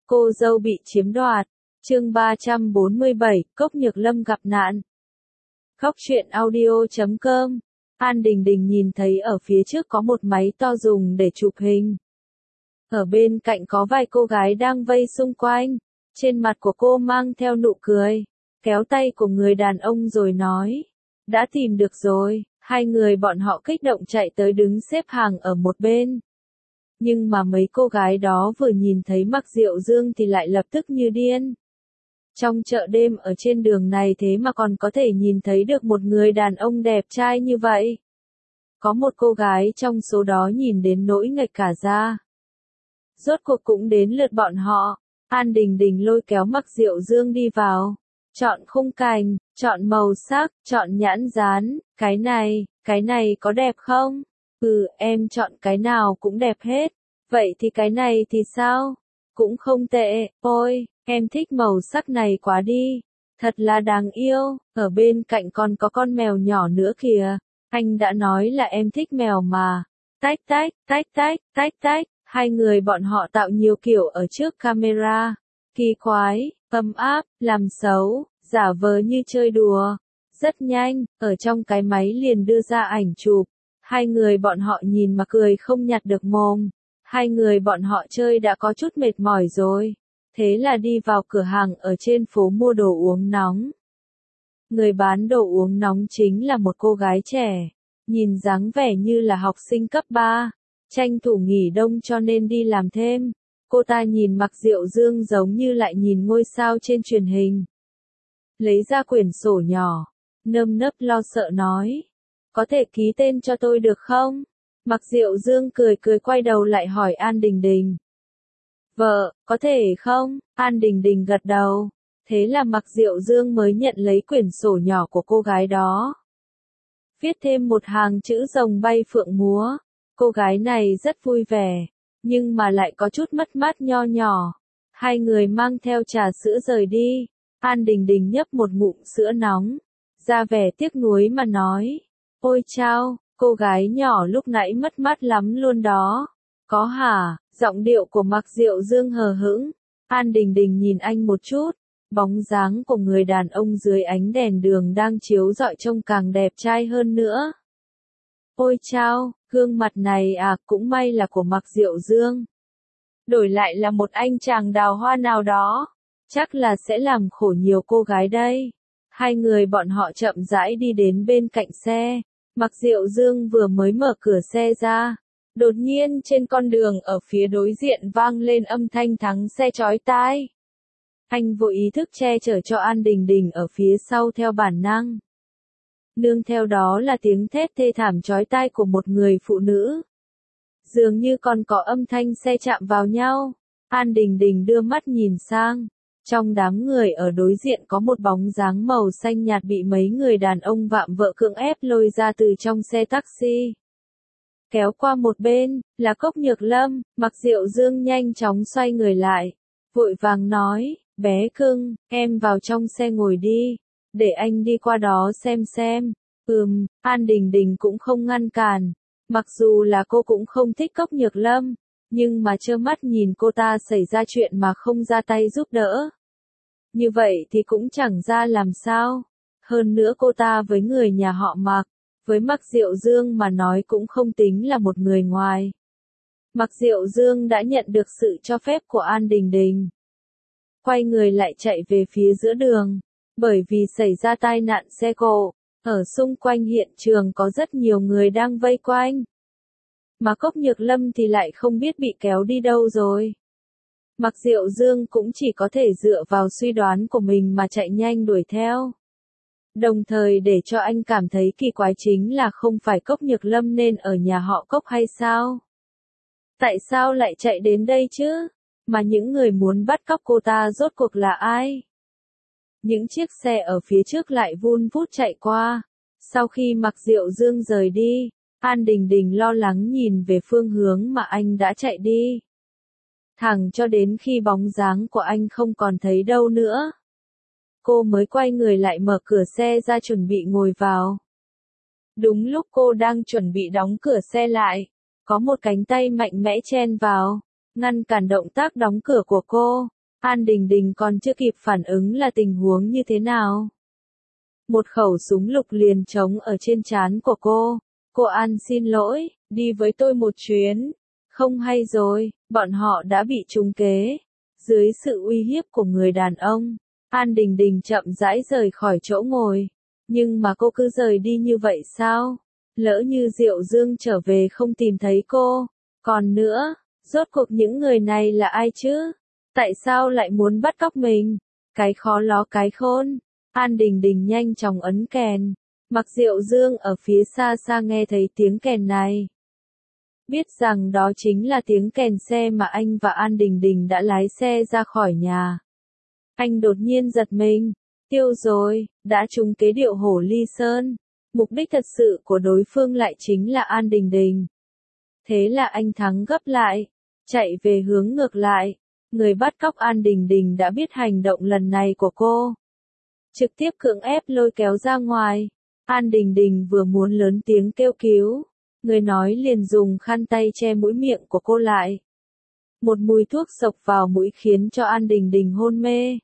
Cô dâu bị chiếm đoạt. Chương 347, Cốc Nhược Lâm gặp nạn. Khóc chuyện audio.com. An Đình Đình nhìn thấy ở phía trước có một máy to dùng để chụp hình. Ở bên cạnh có vài cô gái đang vây xung quanh. Trên mặt của cô mang theo nụ cười. Kéo tay của người đàn ông rồi nói. Đã tìm được rồi. Hai người bọn họ kích động chạy tới đứng xếp hàng ở một bên. Nhưng mà mấy cô gái đó vừa nhìn thấy Mạc Diệu Dương thì lại lập tức như điên. Trong chợ đêm ở trên đường này thế mà còn có thể nhìn thấy được một người đàn ông đẹp trai như vậy. Có một cô gái trong số đó nhìn đến nỗi nghệch cả da. Rốt cuộc cũng đến lượt bọn họ. An Đình Đình lôi kéo Mạc Diệu Dương đi vào. Chọn khung cảnh, chọn màu sắc, chọn nhãn dán, cái này có đẹp không? Em chọn cái nào cũng đẹp hết. Vậy thì cái này thì sao? Cũng không tệ, ôi, em thích màu sắc này quá đi. Thật là đáng yêu, ở bên cạnh còn có con mèo nhỏ nữa kìa. Anh đã nói là em thích mèo mà. Tách tách, tách tách, tách tách, hai người bọn họ tạo nhiều kiểu ở trước camera. Kỳ quái, ấm áp, làm xấu, giả vờ như chơi đùa. Rất nhanh, ở trong cái máy liền đưa ra ảnh chụp. Hai người bọn họ nhìn mà cười không nhặt được mồm. Hai người bọn họ chơi đã có chút mệt mỏi rồi. Thế là đi vào cửa hàng ở trên phố mua đồ uống nóng. Người bán đồ uống nóng chính là một cô gái trẻ. Nhìn dáng vẻ như là học sinh cấp 3. Tranh thủ nghỉ đông cho nên đi làm thêm. Cô ta nhìn Mạc Diệu Dương giống như lại nhìn ngôi sao trên truyền hình. Lấy ra quyển sổ nhỏ. Nơm nớp lo sợ nói. Có thể ký tên cho tôi được không? Mạc Diệu Dương cười quay đầu lại hỏi An Đình Đình. Vợ, có thể không? An Đình Đình gật đầu. Thế là Mạc Diệu Dương mới nhận lấy quyển sổ nhỏ của cô gái đó. Viết thêm một hàng chữ rồng bay phượng múa. Cô gái này rất vui vẻ, nhưng mà lại có chút mất mát nho nhỏ. Hai người mang theo trà sữa rời đi. An Đình Đình nhấp một ngụm sữa nóng. Ra vẻ tiếc nuối mà nói. Ôi chao, cô gái nhỏ lúc nãy mất mát lắm luôn đó. Có hả? Giọng điệu của Mạc Diệu Dương hờ hững. An Đình Đình nhìn anh một chút. Bóng dáng của người đàn ông dưới ánh đèn đường đang chiếu rọi trông càng đẹp trai hơn nữa. Ôi chao, gương mặt này cũng may là của Mạc Diệu Dương. Đổi lại là một anh chàng đào hoa nào đó. Chắc là sẽ làm khổ nhiều cô gái đây. Hai người bọn họ chậm rãi đi đến bên cạnh xe. Mạc Diệu Dương vừa mới mở cửa xe ra. Đột nhiên trên con đường ở phía đối diện vang lên âm thanh thắng xe chói tai. Anh vô ý thức che chở cho An Đình Đình ở phía sau theo bản năng. Nương theo đó là tiếng thét thê thảm chói tai của một người phụ nữ. Dường như còn có âm thanh xe chạm vào nhau. An Đình Đình đưa mắt nhìn sang. Trong đám người ở đối diện có một bóng dáng màu xanh nhạt bị mấy người đàn ông vạm vỡ cưỡng ép lôi ra từ trong xe taxi. Kéo qua một bên, là Cốc Nhược Lâm. Mạc Diệu Dương nhanh chóng xoay người lại. Vội vàng nói, bé cưng, em vào trong xe ngồi đi. Để anh đi qua đó xem. An Đình Đình cũng không ngăn cản. Mặc dù là cô cũng không thích Cốc Nhược Lâm, nhưng mà trơ mắt nhìn cô ta xảy ra chuyện mà không ra tay giúp đỡ. Như vậy thì cũng chẳng ra làm sao. Hơn nữa cô ta với người nhà họ Mạc, với Mạc Diệu Dương mà nói cũng không tính là một người ngoài. Mạc Diệu Dương đã nhận được sự cho phép của An Đình Đình. Quay người lại chạy về phía giữa đường. Bởi vì xảy ra tai nạn xe cộ, ở xung quanh hiện trường có rất nhiều người đang vây quanh. Mà Cốc Nhược Lâm thì lại không biết bị kéo đi đâu rồi. Mạc Diệu Dương cũng chỉ có thể dựa vào suy đoán của mình mà chạy nhanh đuổi theo. Đồng thời để cho anh cảm thấy kỳ quái chính là không phải Cốc Nhược Lâm nên ở nhà họ Cốc hay sao? Tại sao lại chạy đến đây chứ? Mà những người muốn bắt cóc cô ta rốt cuộc là ai? Những chiếc xe ở phía trước lại vun vút chạy qua. Sau khi Mạc Diệu Dương rời đi, An Đình Đình lo lắng nhìn về phương hướng mà anh đã chạy đi. Thẳng cho đến khi bóng dáng của anh không còn thấy đâu nữa. Cô mới quay người lại mở cửa xe ra chuẩn bị ngồi vào. Đúng lúc cô đang chuẩn bị đóng cửa xe lại, có một cánh tay mạnh mẽ chen vào, ngăn cản động tác đóng cửa của cô. An Đình Đình còn chưa kịp phản ứng là tình huống như thế nào. Một khẩu súng lục liền trống ở trên trán của cô. Cô An xin lỗi, đi với tôi một chuyến. Không hay rồi, bọn họ đã bị trúng kế. Dưới sự uy hiếp của người đàn ông, An Đình Đình chậm rãi rời khỏi chỗ ngồi. Nhưng mà cô cứ rời đi như vậy sao? Lỡ như Diệu Dương trở về không tìm thấy cô. Còn nữa, rốt cuộc những người này là ai chứ? Tại sao lại muốn bắt cóc mình? Cái khó ló cái khôn. An Đình Đình nhanh chóng ấn kèn. Mặc Diệu Dương ở phía xa xa nghe thấy tiếng kèn này. Biết rằng đó chính là tiếng kèn xe mà anh và An Đình Đình đã lái xe ra khỏi nhà. Anh đột nhiên giật mình. Tiêu rồi, đã trúng kế điệu hổ ly sơn. Mục đích thật sự của đối phương lại chính là An Đình Đình. Thế là anh thắng gấp lại, chạy về hướng ngược lại. Người bắt cóc An Đình Đình đã biết hành động lần này của cô. Trực tiếp cưỡng ép lôi kéo ra ngoài. An Đình Đình vừa muốn lớn tiếng kêu cứu. Người nói liền dùng khăn tay che mũi miệng của cô lại. Một mùi thuốc xộc vào mũi khiến cho An Đình Đình hôn mê.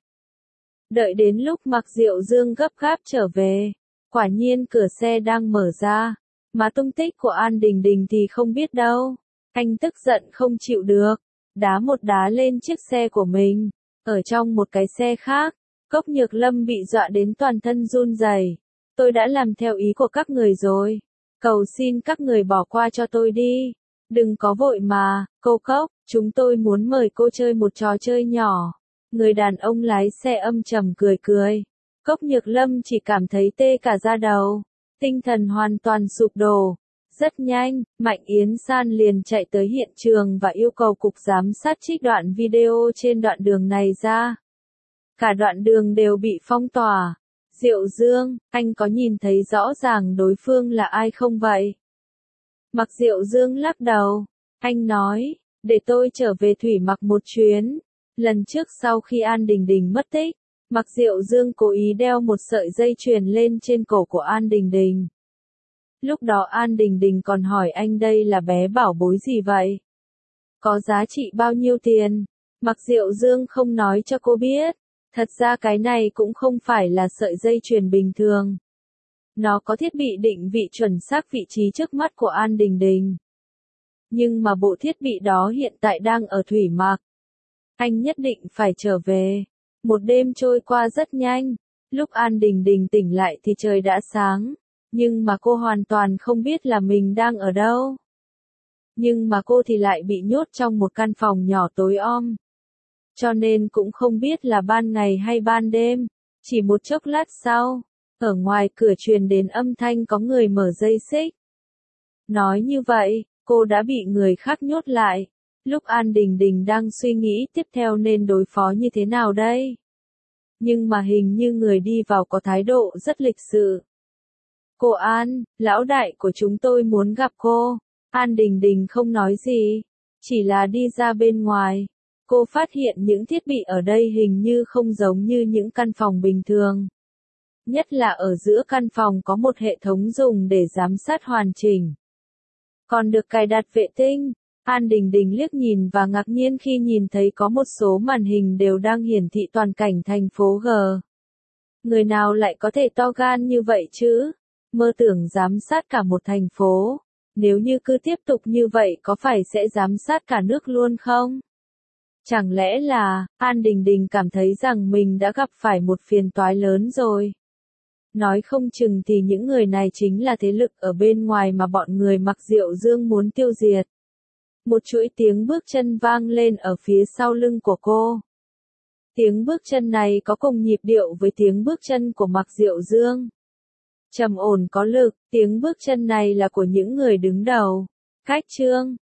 Đợi đến lúc Mạc Diệu Dương gấp gáp trở về. Quả nhiên cửa xe đang mở ra. Mà tung tích của An Đình Đình thì không biết đâu. Anh tức giận không chịu được. Đá một đá lên chiếc xe của mình. Ở trong một cái xe khác, Cốc Nhược Lâm bị dọa đến toàn thân run rẩy. Tôi đã làm theo ý của các người rồi. Cầu xin các người bỏ qua cho tôi đi. Đừng có vội mà, cô Cốc, chúng tôi muốn mời cô chơi một trò chơi nhỏ. Người đàn ông lái xe âm trầm cười cười. Cốc Nhược Lâm chỉ cảm thấy tê cả da đầu. Tinh thần hoàn toàn sụp đổ. Rất nhanh, Mạnh Yến San liền chạy tới hiện trường và yêu cầu cục giám sát trích đoạn video trên đoạn đường này ra. Cả đoạn đường đều bị phong tỏa. Diệu Dương, anh có nhìn thấy rõ ràng đối phương là ai không vậy? Mạc Diệu Dương lắc đầu. Anh nói, để tôi trở về Thủy Mặc một chuyến. Lần trước sau khi An Đình Đình mất tích, Mạc Diệu Dương cố ý đeo một sợi dây chuyền lên trên cổ của An Đình Đình. Lúc đó An Đình Đình còn hỏi anh đây là bé bảo bối gì vậy? Có giá trị bao nhiêu tiền? Mạc Diệu Dương không nói cho cô biết. Thật ra cái này cũng không phải là sợi dây chuyền bình thường. Nó có thiết bị định vị chuẩn xác vị trí trước mắt của An Đình Đình. Nhưng mà bộ thiết bị đó hiện tại đang ở Thủy Mặc. Anh nhất định phải trở về. Một đêm trôi qua rất nhanh. Lúc An Đình Đình tỉnh lại thì trời đã sáng. Nhưng mà cô hoàn toàn không biết là mình đang ở đâu. Nhưng mà cô thì lại bị nhốt trong một căn phòng nhỏ tối om. Cho nên cũng không biết là ban ngày hay ban đêm. Chỉ một chốc lát sau, ở ngoài cửa truyền đến âm thanh có người mở dây xích. Nói như vậy, cô đã bị người khác nhốt lại. Lúc An Đình Đình đang suy nghĩ tiếp theo nên đối phó như thế nào đây? Nhưng mà hình như người đi vào có thái độ rất lịch sự. Cô An, lão đại của chúng tôi muốn gặp cô. An Đình Đình không nói gì, chỉ là đi ra bên ngoài. Cô phát hiện những thiết bị ở đây hình như không giống như những căn phòng bình thường. Nhất là ở giữa căn phòng có một hệ thống dùng để giám sát hoàn chỉnh. Còn được cài đặt vệ tinh. An Đình Đình liếc nhìn và ngạc nhiên khi nhìn thấy có một số màn hình đều đang hiển thị toàn cảnh thành phố G. Người nào lại có thể to gan như vậy chứ? Mơ tưởng giám sát cả một thành phố. Nếu như cứ tiếp tục như vậy có phải sẽ giám sát cả nước luôn không? Chẳng lẽ là, An Đình Đình cảm thấy rằng mình đã gặp phải một phiền toái lớn rồi. Nói không chừng thì những người này chính là thế lực ở bên ngoài mà bọn người Mạc Diệu Dương muốn tiêu diệt. Một chuỗi tiếng bước chân vang lên ở phía sau lưng của cô. Tiếng bước chân này có cùng nhịp điệu với tiếng bước chân của Mạc Diệu Dương. Trầm ổn có lực, tiếng bước chân này là của những người đứng đầu. Cách Trương,